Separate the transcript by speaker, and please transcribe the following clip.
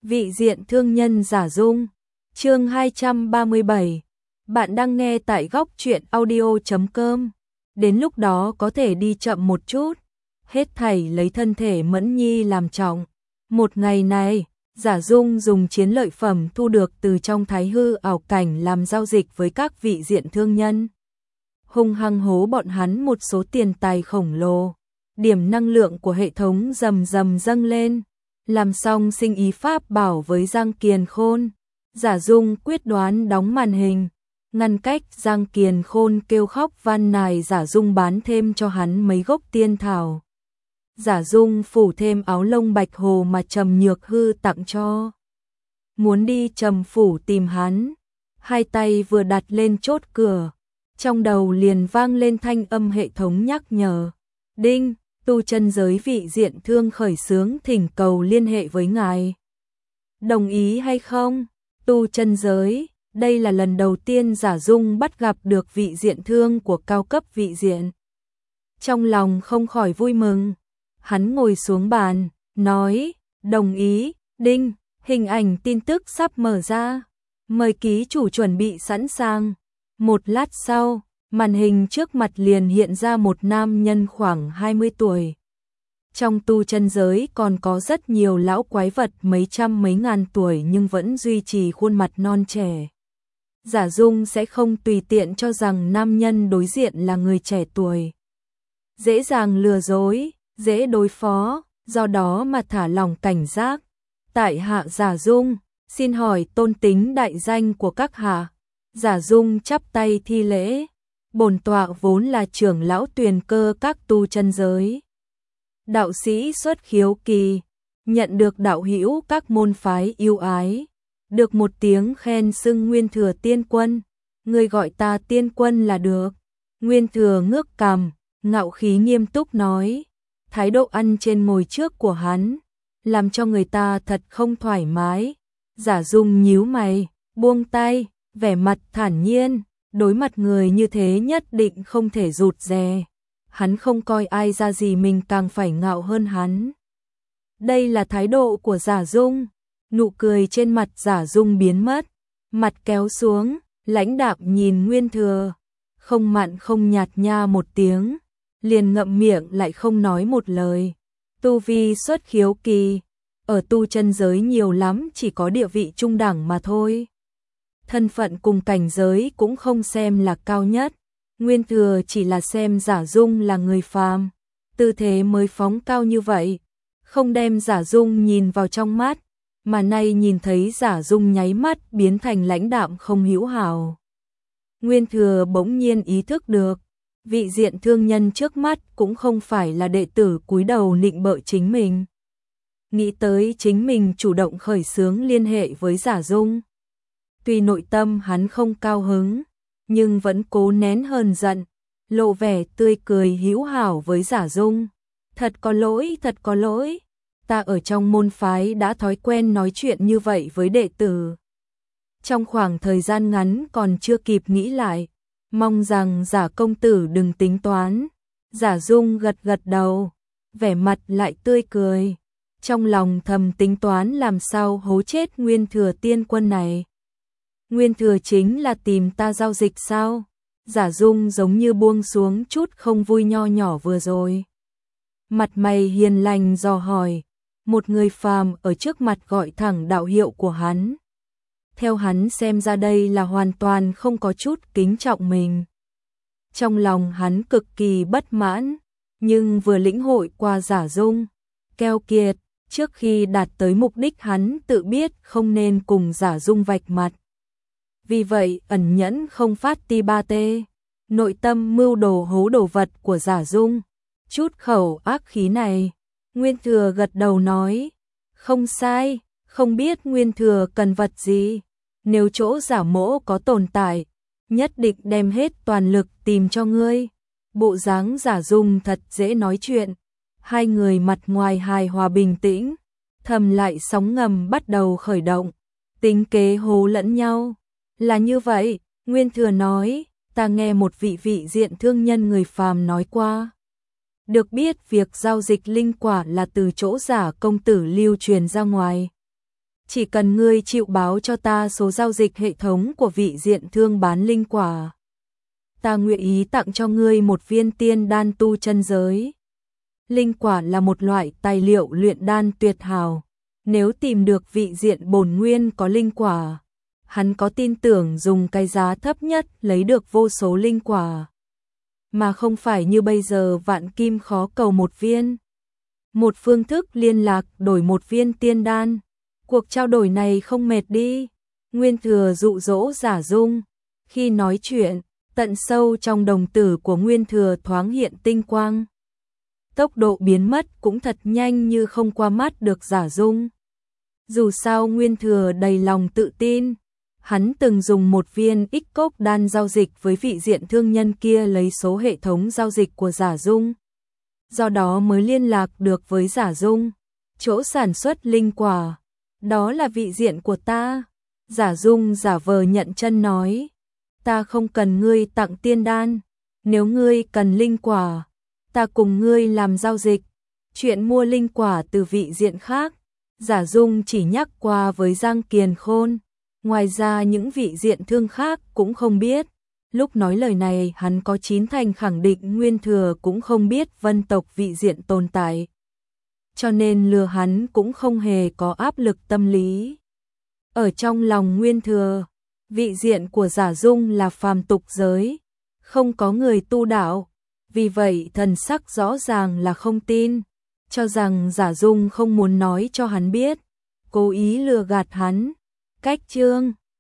Speaker 1: Vị diện thương nhân Giả Dung. Chương 237. Bạn đang nghe tại góc truyện audio.com. Đến lúc đó có thể đi chậm một chút, hết thảy lấy thân thể Mẫn Nhi làm trọng. Một ngày này, Giả Dung dùng chiến lợi phẩm thu được từ trong thái hư ảo cảnh làm giao dịch với các vị diện thương nhân. Hung hăng hố bọn hắn một số tiền tài khổng lồ. Điểm năng lượng của hệ thống rầm rầm dâng lên. Làm xong sinh ý pháp bảo với Giang Kiền Khôn, Giả Dung quyết đoán đóng màn hình, ngăn cách Giang Kiền Khôn kêu khóc van nài Giả Dung bán thêm cho hắn mấy gốc tiên thảo. Giả Dung phủ thêm áo lông bạch hồ mà Trầm Nhược Hư tặng cho. Muốn đi Trầm phủ tìm hắn, hai tay vừa đặt lên chốt cửa, trong đầu liền vang lên thanh âm hệ thống nhắc nhở. Đinh, tu chân giới vị diện thương khởi xướng thỉnh cầu liên hệ với ngài. Đồng ý hay không? Tu chân giới, đây là lần đầu tiên Giả Dung bắt gặp được vị diện thương của cao cấp vị diện. Trong lòng không khỏi vui mừng, hắn ngồi xuống bàn, nói, đồng ý. Đinh, hình ảnh tin tức sắp mở ra, mời ký chủ chuẩn bị sẵn sàng. Một lát sau, màn hình trước mặt liền hiện ra một nam nhân khoảng 20 tuổi. Trong tu chân giới còn có rất nhiều lão quái vật mấy trăm mấy ngàn tuổi nhưng vẫn duy trì khuôn mặt non trẻ. Giả Dung sẽ không tùy tiện cho rằng nam nhân đối diện là người trẻ tuổi. Dễ dàng lừa dối, dễ đối phó, do đó mà thả lỏng cảnh giác. Tại hạ Giả Dung, xin hỏi tôn tính đại danh của các hạ. Giả Dung chắp tay thi lễ. Bổn tọa vốn là trưởng lão tuyền cơ các tu chân giới. Đạo sĩ xuất khiếu kỳ, nhận được đạo hữu các môn phái yêu ái, được một tiếng khen xưng Nguyên Thừa Tiên Quân, người gọi ta Tiên Quân là được. Nguyên Thừa ngước cằm, ngạo khí nghiêm túc nói, thái độ ăn trên ngồi trước của hắn, làm cho người ta thật không thoải mái. Giả Dung nhíu mày, buông tay, vẻ mặt thản nhiên, đối mặt người như thế nhất định không thể rụt rè. Hắn không coi ai ra gì mình càng phải ngạo hơn hắn. Đây là thái độ của Giả Dung. Nụ cười trên mặt Giả Dung biến mất, mặt kéo xuống, lãnh đạm nhìn Nguyên Thừa, không mặn không nhạt nha một tiếng, liền ngậm miệng lại không nói một lời. Tu vi xuất khiếu kỳ, ở tu chân giới nhiều lắm chỉ có địa vị trung đẳng mà thôi. Thân phận cùng cảnh giới cũng không xem là cao nhất. Nguyên Thừa chỉ là xem Giả Dung là người phàm, tư thế mới phóng cao như vậy, không đem Giả Dung nhìn vào trong mắt, mà nay nhìn thấy Giả Dung nháy mắt biến thành lãnh đạm không hữu hảo. Nguyên Thừa bỗng nhiên ý thức được, vị diện thương nhân trước mắt cũng không phải là đệ tử cúi đầu nịnh bợ chính mình. Nghĩ tới chính mình chủ động khởi xướng liên hệ với Giả Dung. Tuy nội tâm hắn không cao hứng, nhưng vẫn cố nén hờn giận, lộ vẻ tươi cười hữu hảo với Giả Dung. Thật có lỗi, ta ở trong môn phái đã thói quen nói chuyện như vậy với đệ tử. Trong khoảng thời gian ngắn còn chưa kịp nghĩ lại, mong rằng Giả công tử đừng tính toán. Giả Dung gật gật đầu, vẻ mặt lại tươi cười, trong lòng thầm tính toán làm sao hố chết Nguyên Thừa Tiên Quân này. Nguyên Thừa chính là tìm ta giao dịch sao? Giả Dung giống như buông xuống chút không vui nho nhỏ vừa rồi. Mặt mày hiền lành dò hỏi, một người phàm ở trước mặt gọi thẳng đạo hiệu của hắn. Theo hắn xem ra đây là hoàn toàn không có chút kính trọng mình. Trong lòng hắn cực kỳ bất mãn, nhưng vừa lĩnh hội qua Giả Dung, keo kiệt, trước khi đạt tới mục đích hắn tự biết không nên cùng Giả Dung vạch mặt. Vì vậy ẩn nhẫn không phát ti ba tê, nội tâm mưu đồ hố đồ vật của Giả Dung. Chút khẩu ác khí này, Nguyên Thừa gật đầu nói, không sai, không biết Nguyên Thừa cần vật gì, nếu chỗ Giả mỗ có tồn tại, nhất định đem hết toàn lực tìm cho ngươi. Bộ dáng Giả Dung thật dễ nói chuyện, hai người mặt ngoài hài hòa bình tĩnh, thầm lại sóng ngầm bắt đầu khởi động, tính kế hố lẫn nhau. Là như vậy, Nguyên Thừa nói, ta nghe một vị diện thương nhân người phàm nói qua. Được biết việc giao dịch linh quả là từ chỗ Giả công tử lưu truyền ra ngoài. chỉ cần ngươi chịu báo cho ta số giao dịch hệ thống của vị diện thương bán linh quả, ta nguyện ý tặng cho ngươi một viên tiên đan tu chân giới. Linh quả là một loại tài liệu luyện đan tuyệt hảo, nếu tìm được vị diện bổn nguyên có linh quả, hắn có tin tưởng dùng cái giá thấp nhất lấy được vô số linh quả, mà không phải như bây giờ vạn kim khó cầu một viên. Một phương thức liên lạc đổi một viên tiên đan, cuộc trao đổi này không mệt đi. Nguyên Thừa dụ dỗ Giả Dung, khi nói chuyện, tận sâu trong đồng tử của Nguyên Thừa thoáng hiện tinh quang. Tốc độ biến mất cũng thật nhanh như không qua mắt được Giả Dung. Dù sao Nguyên Thừa đầy lòng tự tin, hắn từng dùng một viên ích cốc đan giao dịch với vị diện thương nhân kia lấy số hệ thống giao dịch của Giả Dung. Do đó mới liên lạc được với Giả Dung, chỗ sản xuất linh quả, đó là vị diện của ta. Giả Dung giả vờ nhận chân nói, ta không cần ngươi tặng tiên đan, nếu ngươi cần linh quả, ta cùng ngươi làm giao dịch. Chuyện mua linh quả từ vị diện khác, Giả Dung chỉ nhắc qua với Giang Kiền Khôn, ngoài ra những vị diện thương khác cũng không biết. Lúc nói lời này hắn có 9 thành khẳng định Nguyên Thừa cũng không biết vân tộc vị diện tồn tại, cho nên lừa hắn cũng không hề có áp lực tâm lý. Ở trong lòng Nguyên Thừa, vị diện của Giả Dung là phàm tục giới, không có người tu đạo, vì vậy thần sắc rõ ràng là không tin, cho rằng Giả Dung không muốn nói cho hắn biết, cố ý lừa gạt hắn. Cách chương